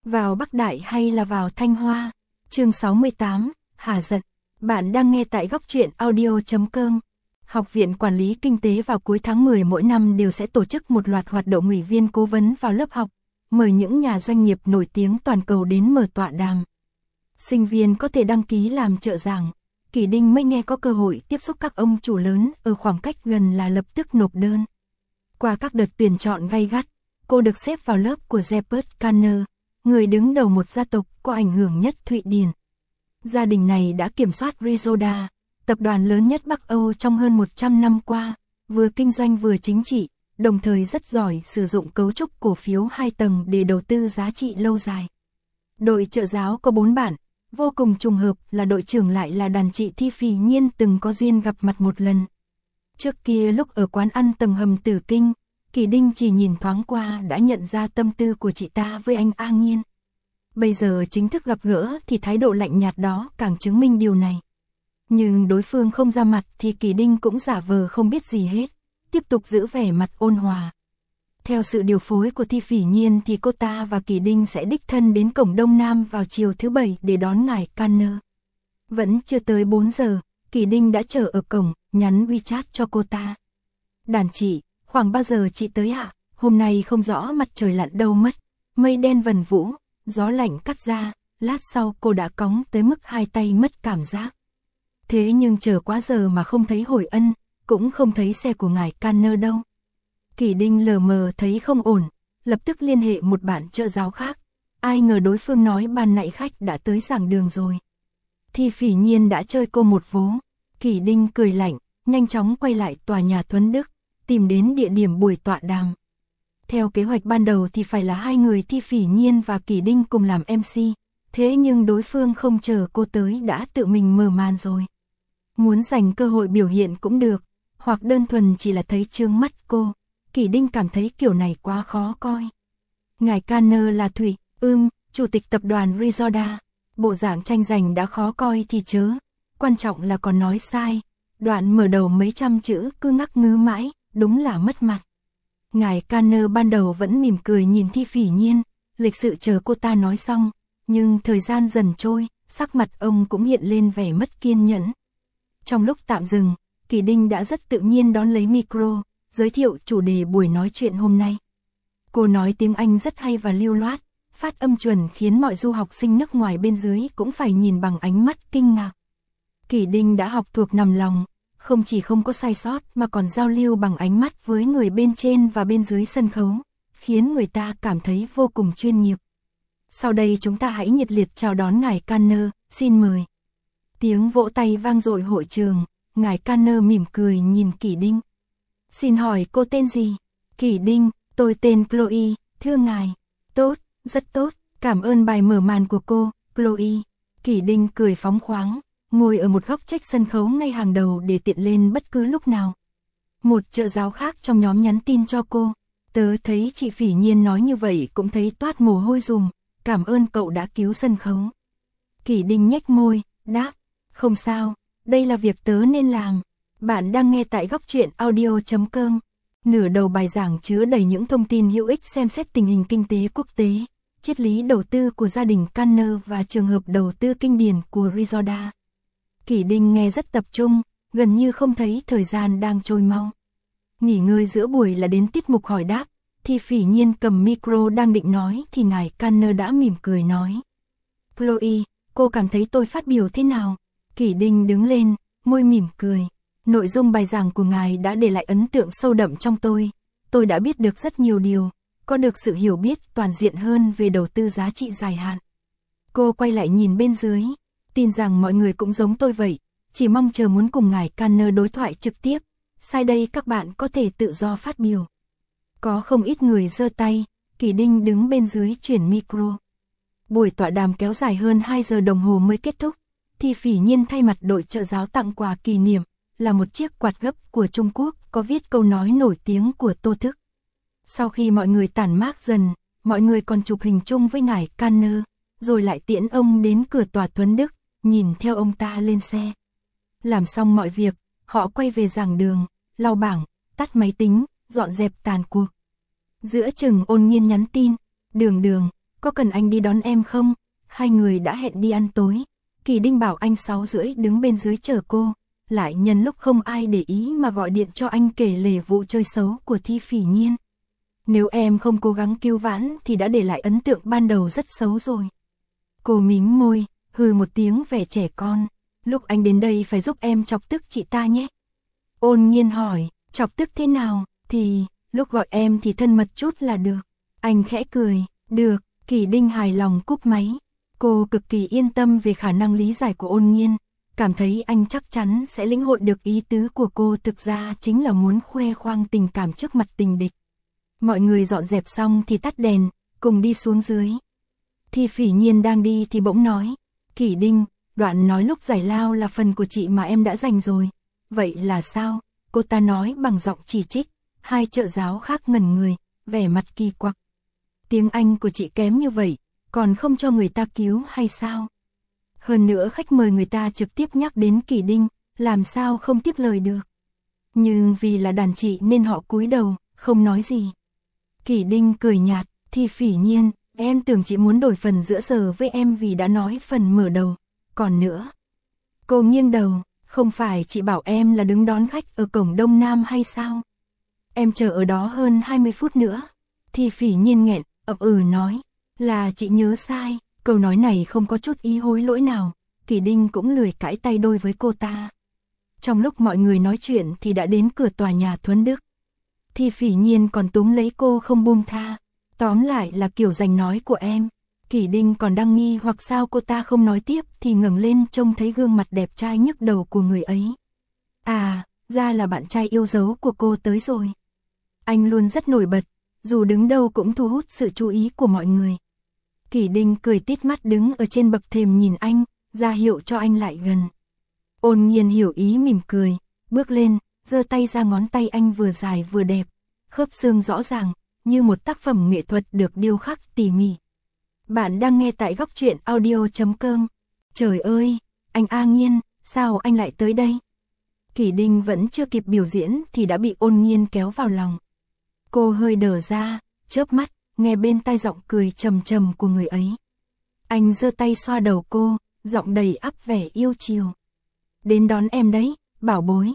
Vào Bắc Đại hay là vào Thanh Hoa? Chương 68, Hà giận. Bạn đang nghe tại góc truyện audio.com. Học viện Quản lý Kinh tế vào cuối tháng 10 mỗi năm đều sẽ tổ chức một loạt hoạt động ủy viên cố vấn vào lớp học, mời những nhà doanh nghiệp nổi tiếng toàn cầu đến mở tọa đàm. Sinh viên có thể đăng ký làm trợ giảng. Kỷ Đinh mới nghe có cơ hội tiếp xúc các ông chủ lớn ở khoảng cách gần là lập tức nộp đơn. Qua các đợt tuyển chọn gay gắt, cô được xếp vào lớp của Rupert Kanner, người đứng đầu một gia tộc có ảnh hưởng nhất Thụy Điển. Gia đình này đã kiểm soát Rizoda, tập đoàn lớn nhất Bắc Âu trong hơn 100 năm qua, vừa kinh doanh vừa chính trị, đồng thời rất giỏi sử dụng cấu trúc cổ phiếu 2 tầng để đầu tư giá trị lâu dài. Đội trợ giáo có 4 bạn, vô cùng trùng hợp là đội trưởng lại là đàn chị Thi Phỉ Nhiên từng có duyên gặp mặt một lần. Trước kia lúc ở quán ăn tầng hầm Tử Kinh, Kỷ Đinh chỉ nhìn thoáng qua đã nhận ra tâm tư của chị ta với anh A Nghiên. Bây giờ chính thức gặp gỡ thì thái độ lạnh nhạt đó càng chứng minh điều này. Nhưng đối phương không ra mặt thì Kỷ Đinh cũng giả vờ không biết gì hết, tiếp tục giữ vẻ mặt ôn hòa. Theo sự điều phối của Thi Phỉ Nhiên thì cô ta và Kỷ Đinh sẽ đích thân đến cổng Đông Nam vào chiều thứ Bảy để đón ngài Kanner. Vẫn chưa tới 4 giờ, Kỷ Đinh đã chờ ở cổng, nhắn WeChat cho cô ta. Đàn chị, khoảng bao giờ chị tới ạ? Hôm nay không rõ mặt trời lặn đâu mất, mây đen vần vũ, gió lạnh cắt ra, lát sau cô đã cóng tới mức hai tay mất cảm giác. Thế nhưng chờ quá giờ mà không thấy hồi ân, cũng không thấy xe của ngài Kanner đâu. Kỷ Đinh lờ mờ thấy không ổn, lập tức liên hệ một bạn trợ giáo khác. Ai ngờ đối phương nói ban nãy khách đã tới giảng đường rồi. Thi Phỉ Nhiên đã chơi cô một vố. Kỷ Đinh cười lạnh, nhanh chóng quay lại tòa nhà Thuấn Đức, tìm đến địa điểm buổi tọa đàm. Theo kế hoạch ban đầu thì phải là hai người Thi Phỉ Nhiên và Kỷ Đinh cùng làm MC, thế nhưng đối phương không chờ cô tới đã tự mình mở màn rồi. Muốn dành cơ hội biểu hiện cũng được, hoặc đơn thuần chỉ là thấy trương mắt cô. Kỷ Đinh cảm thấy kiểu này quá khó coi. Ngài Kanner là Thụy, chủ tịch tập đoàn Rizoda. Bộ dạng tranh giành đã khó coi thì chớ, quan trọng là còn nói sai. Đoạn mở đầu mấy trăm chữ cứ ngắc ngứ mãi, đúng là mất mặt. Ngài Kanner ban đầu vẫn mỉm cười nhìn Thi Phỉ Nhiên, lịch sự chờ cô ta nói xong, nhưng thời gian dần trôi, sắc mặt ông cũng hiện lên vẻ mất kiên nhẫn. Trong lúc tạm dừng, Kỷ Đinh đã rất tự nhiên đón lấy micro, giới thiệu chủ đề buổi nói chuyện hôm nay. Cô nói tiếng Anh rất hay và lưu loát, phát âm chuẩn khiến mọi du học sinh nước ngoài bên dưới cũng phải nhìn bằng ánh mắt kinh ngạc. Kỷ Đinh đã học thuộc nằm lòng, không chỉ không có sai sót mà còn giao lưu bằng ánh mắt với người bên trên và bên dưới sân khấu, khiến người ta cảm thấy vô cùng chuyên nghiệp. Sau đây chúng ta hãy nhiệt liệt chào đón ngài Kanner, xin mời. Tiếng vỗ tay vang dội hội trường, ngài Kanner mỉm cười nhìn Kỷ Đinh. Xin hỏi cô tên gì? Kỷ Đinh, tôi tên Chloe, thưa ngài. Tốt, rất tốt, cảm ơn bài mở màn của cô, Chloe. Kỷ Đinh cười phóng khoáng, ngồi ở một góc trách sân khấu ngay hàng đầu để tiện lên bất cứ lúc nào. Một trợ giáo khác trong nhóm nhắn tin cho cô. Tớ thấy chị Phỉ Nhiên nói như vậy cũng thấy toát mồ hôi rùng, cảm ơn cậu đã cứu sân khấu. Kỷ Đinh nhếch môi, đáp, không sao, đây là việc tớ nên làm. Bạn đang nghe tại góc truyện audio.com. Nửa đầu bài giảng chứa đầy những thông tin hữu ích xem xét tình hình kinh tế quốc tế, triết lý đầu tư của gia đình Kanner và trường hợp đầu tư kinh điển của Rizoda. Kỷ Đinh nghe rất tập trung, gần như không thấy thời gian đang trôi mau. Nghỉ ngơi giữa buổi là đến tiết mục hỏi đáp, Thi Phỉ Nhiên cầm micro đang định nói thì ngài Kanner đã mỉm cười nói. Chloe, cô cảm thấy tôi phát biểu thế nào? Kỷ Đinh đứng lên, môi mỉm cười. Nội dung bài giảng của ngài đã để lại ấn tượng sâu đậm trong tôi đã biết được rất nhiều điều, có được sự hiểu biết toàn diện hơn về đầu tư giá trị dài hạn. Cô quay lại nhìn bên dưới, tin rằng mọi người cũng giống tôi vậy, chỉ mong chờ muốn cùng ngài Kanner đối thoại trực tiếp, sau đây các bạn có thể tự do phát biểu. Có không ít người giơ tay, Kỷ Đinh đứng bên dưới chuyển micro. Buổi tọa đàm kéo dài hơn 2 giờ đồng hồ mới kết thúc, Thi Phỉ Nhiên thay mặt đội trợ giáo tặng quà kỷ niệm, là một chiếc quạt gấp của Trung Quốc có viết câu nói nổi tiếng của Tô Thức. Sau khi mọi người tản mát dần, mọi người còn chụp hình chung với ngài Kanner, rồi lại tiễn ông đến cửa tòa Thuấn Đức, nhìn theo ông ta lên xe. Làm xong mọi việc, họ quay về giảng đường, lau bảng, tắt máy tính, dọn dẹp tàn cuộc. Giữa chừng Ôn Nhiên nhắn tin, đường, có cần anh đi đón em không? Hai người đã hẹn đi ăn tối. Kỳ Đinh bảo anh 6:30 đứng bên dưới chờ cô, lại nhân lúc không ai để ý mà gọi điện cho anh kể lể vụ chơi xấu của Thi Phỉ Nhiên. Nếu em không cố gắng cứu vãn thì đã để lại ấn tượng ban đầu rất xấu rồi. Cô mím môi, hừ một tiếng vẻ trẻ con. Lúc anh đến đây phải giúp em chọc tức chị ta nhé. Ôn Nhiên hỏi, chọc tức thế nào? Thì, lúc gọi em thì thân mật chút là được. Anh khẽ cười, được. Kỳ Đinh hài lòng cúp máy. Cô cực kỳ yên tâm về khả năng lý giải của Ôn Nhiên, cảm thấy anh chắc chắn sẽ lĩnh hội được ý tứ của cô, thực ra chính là muốn khoe khoang tình cảm trước mặt tình địch. Mọi người dọn dẹp xong thì tắt đèn, cùng đi xuống dưới. Thi Phỉ Nhiên đang đi thì bỗng nói, Kỳ Đinh, đoạn nói lúc giải lao là phần của chị mà em đã giành rồi. Vậy là sao? Cô ta nói bằng giọng chỉ trích. Hai trợ giáo khác ngẩn người, vẻ mặt kỳ quặc. Tiếng Anh của chị kém như vậy, còn không cho người ta cứu hay sao? Hơn nữa khách mời người ta trực tiếp nhắc đến Kỳ Đinh, làm sao không tiếp lời được. Nhưng vì là đàn chị nên họ cúi đầu, không nói gì. Kỳ Đinh cười nhạt, Thi Phỉ Nhiên, em tưởng chị muốn đổi phần giữa giờ với em vì đã nói phần mở đầu. Còn nữa, cô nghiêng đầu, không phải chị bảo em là đứng đón khách ở cổng Đông Nam hay sao? Em chờ ở đó hơn 20 phút nữa. Thi Phỉ Nhiên nghẹn, ậm nói, là chị nhớ sai. Câu nói này không có chút ý hối lỗi nào. Kỳ Đinh cũng lười cãi tay đôi với cô ta. Trong lúc mọi người nói chuyện thì đã đến cửa tòa nhà Thuấn Đức. Thi Phỉ Nhiên còn túm lấy cô không buông tha. Tóm lại là kiểu giành nói của em. Kỳ Đinh còn đang nghi hoặc sao cô ta không nói tiếp thì ngẩng lên trông thấy gương mặt đẹp trai nhức đầu của người ấy. À, ra là bạn trai yêu dấu của cô tới rồi. Anh luôn rất nổi bật, dù đứng đâu cũng thu hút sự chú ý của mọi người. Kỳ Đinh cười tít mắt đứng ở trên bậc thềm nhìn anh, ra hiệu cho anh lại gần. Ôn Nhiên hiểu ý mỉm cười, bước lên, giơ tay ra, ngón tay anh vừa dài vừa đẹp, khớp xương rõ ràng, như một tác phẩm nghệ thuật được điêu khắc tỉ mỉ. Bạn đang nghe tại góc truyện audio.com. Trời ơi, anh A Nhiên, sao anh lại tới đây? Kỳ Đinh vẫn chưa kịp biểu diễn thì đã bị Ôn Nhiên kéo vào lòng. Cô hơi đờ ra, chớp mắt, nghe bên tai giọng cười trầm trầm của người ấy. Anh giơ tay xoa đầu cô, giọng đầy ắp vẻ yêu chiều. Đến đón em đấy, bảo bối.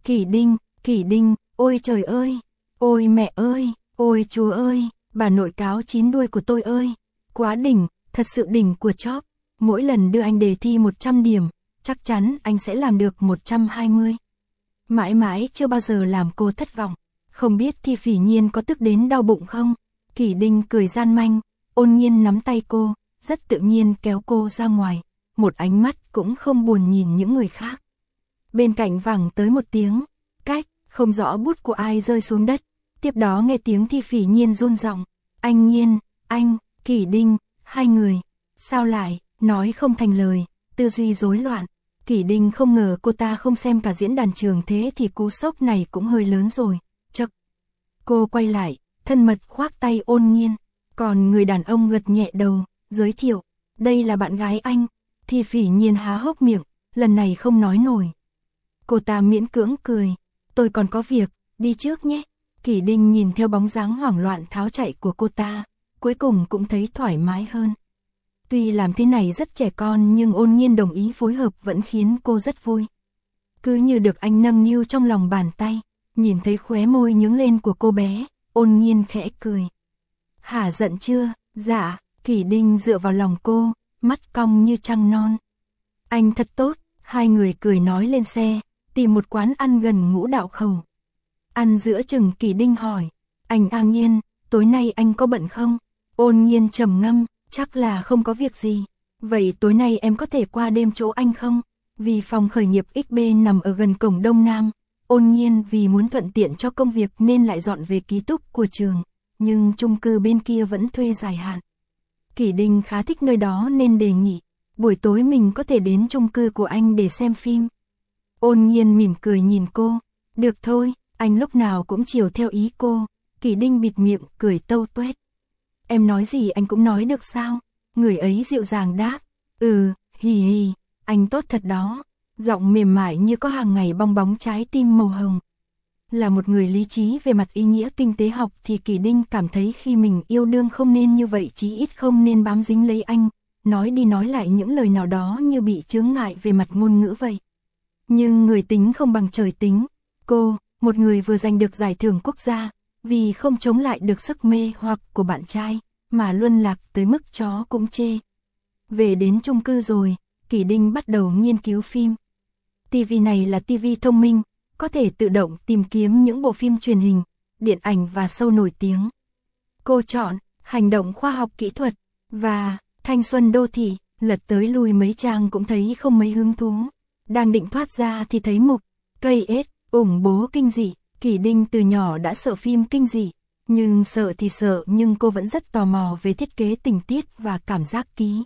Kỳ Đinh, ôi trời ơi, ôi mẹ ơi, ôi chúa ơi, bà nội cáo chín đuôi của tôi ơi. Quá đỉnh, thật sự đỉnh của chóp. Mỗi lần đưa anh đề thi 100 điểm, chắc chắn anh sẽ làm được 120. Mãi mãi chưa bao giờ làm cô thất vọng. Không biết Thi Phỉ Nhiên có tức đến đau bụng không? Kỳ Đinh cười gian manh, Ôn Nhiên nắm tay cô, rất tự nhiên kéo cô ra ngoài, một ánh mắt cũng không buồn nhìn những người khác. Bên cạnh vẳng tới một tiếng, cách, không rõ bút của ai rơi xuống đất, tiếp đó nghe tiếng Thi Phỉ Nhiên run giọng, anh Nhiên, anh, Kỳ Đinh, hai người, sao lại, nói không thành lời, tư duy rối loạn. Kỳ Đinh không ngờ cô ta không xem cả diễn đàn trường, thế thì cú sốc này cũng hơi lớn rồi. Chậc. Cô quay lại, thân mật khoác tay Ôn Nhiên, còn người đàn ông gật nhẹ đầu, giới thiệu, đây là bạn gái anh. Thi Phỉ Nhiên há hốc miệng, lần này không nói nổi. Cô ta miễn cưỡng cười, tôi còn có việc, đi trước nhé. Kỳ Đinh nhìn theo bóng dáng hoảng loạn tháo chạy của cô ta, cuối cùng cũng thấy thoải mái hơn. Tuy làm thế này rất trẻ con nhưng Ôn Nhiên đồng ý phối hợp vẫn khiến cô rất vui. Cứ như được anh nâng niu trong lòng bàn tay, nhìn thấy khóe môi nhướng lên của cô bé, Ôn Nhiên khẽ cười. Hả giận chưa? Dạ. Kỳ Đinh dựa vào lòng cô, mắt cong như trăng non. Anh thật tốt. Hai người cười nói lên xe, tìm một quán ăn gần Ngũ Đạo Khẩu. Ăn giữa chừng Kỳ Đinh hỏi, anh A Nhiên, tối nay anh có bận không? Ôn Nhiên trầm ngâm, chắc là không có việc gì. Vậy tối nay em có thể qua đêm chỗ anh không? Vì phòng khởi nghiệp XB nằm ở gần cổng Đông Nam, Ôn Nhiên vì muốn thuận tiện cho công việc nên lại dọn về ký túc của trường, nhưng chung cư bên kia vẫn thuê dài hạn. Kỳ Đinh khá thích nơi đó nên đề nghị, buổi tối mình có thể đến chung cư của anh để xem phim. Ôn Nhiên mỉm cười nhìn cô, được thôi, anh lúc nào cũng chiều theo ý cô. Kỳ Đinh bịt miệng cười tâu tuét. Em nói gì anh cũng nói được sao? Người ấy dịu dàng đáp, hì hì, anh tốt thật đó. Giọng mềm mại như có hàng ngày bong bóng trái tim màu hồng. Là một người lý trí về mặt ý nghĩa kinh tế học thì Kỷ Đinh cảm thấy khi mình yêu đương không nên như vậy, chí ít không nên bám dính lấy anh, nói đi nói lại những lời nào đó như bị chướng ngại về mặt ngôn ngữ vậy. Nhưng người tính không bằng trời tính, cô, một người vừa giành được giải thưởng quốc gia, vì không chống lại được sức mê hoặc của bạn trai, mà luân lạc tới mức chó cũng chê. Về đến chung cư rồi, Kỷ Đinh bắt đầu nghiên cứu phim. TV này là TV thông minh, có thể tự động tìm kiếm những bộ phim truyền hình, điện ảnh và show nổi tiếng. Cô chọn hành động khoa học kỹ thuật và thanh xuân đô thị, lật tới lùi mấy trang cũng thấy không mấy hứng thú. Đang định thoát ra thì thấy mục KS ủng bố kinh dị. Kỷ Đinh từ nhỏ đã sợ phim kinh dị, nhưng sợ thì sợ, nhưng cô vẫn rất tò mò về thiết kế tình tiết và cảm giác ký.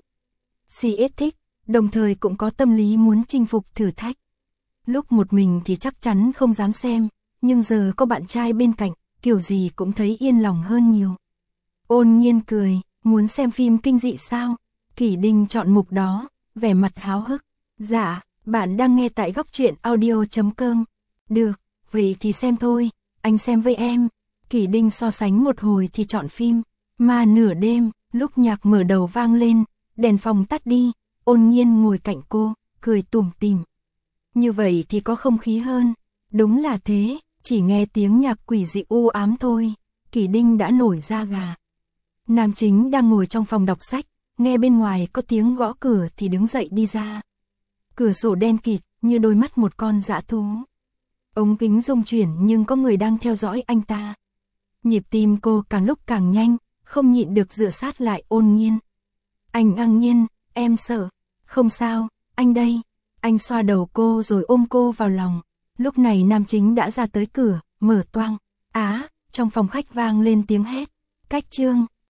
CS thích, đồng thời cũng có tâm lý muốn chinh phục thử thách. Lúc một mình thì chắc chắn không dám xem, nhưng giờ có bạn trai bên cạnh, kiểu gì cũng thấy yên lòng hơn nhiều. Ôn Nhiên cười, muốn xem phim kinh dị sao? Kỷ Đinh chọn mục đó, vẻ mặt háo hức. Dạ, bạn đang nghe tại góc truyện audio.com. Được, vậy thì xem thôi, anh xem với em. Kỷ Đinh so sánh một hồi thì chọn phim Ma Nửa Đêm. Lúc nhạc mở đầu vang lên, đèn phòng tắt đi, Ôn Nhiên ngồi cạnh cô, cười tủm tỉm. Như vậy thì có không khí hơn. Đúng là thế, chỉ nghe tiếng nhạc quỷ dị u ám thôi, Kỷ Đinh đã nổi da gà. Nam chính đang ngồi trong phòng đọc sách, nghe bên ngoài có tiếng gõ cửa thì đứng dậy đi ra. Cửa sổ đen kịt, như đôi mắt một con dã thú. Ống kính rung chuyển nhưng có người đang theo dõi anh ta. Nhịp tim cô càng lúc càng nhanh, không nhịn được dựa sát lại Ôn Nhiên. Anh Ngăng Nhiên, em sợ. Không sao, anh đây. Anh xoa đầu cô rồi ôm cô vào lòng. Lúc này nam chính đã ra tới cửa, mở toang. Á, trong phòng khách vang lên tiếng hét. Cách chương.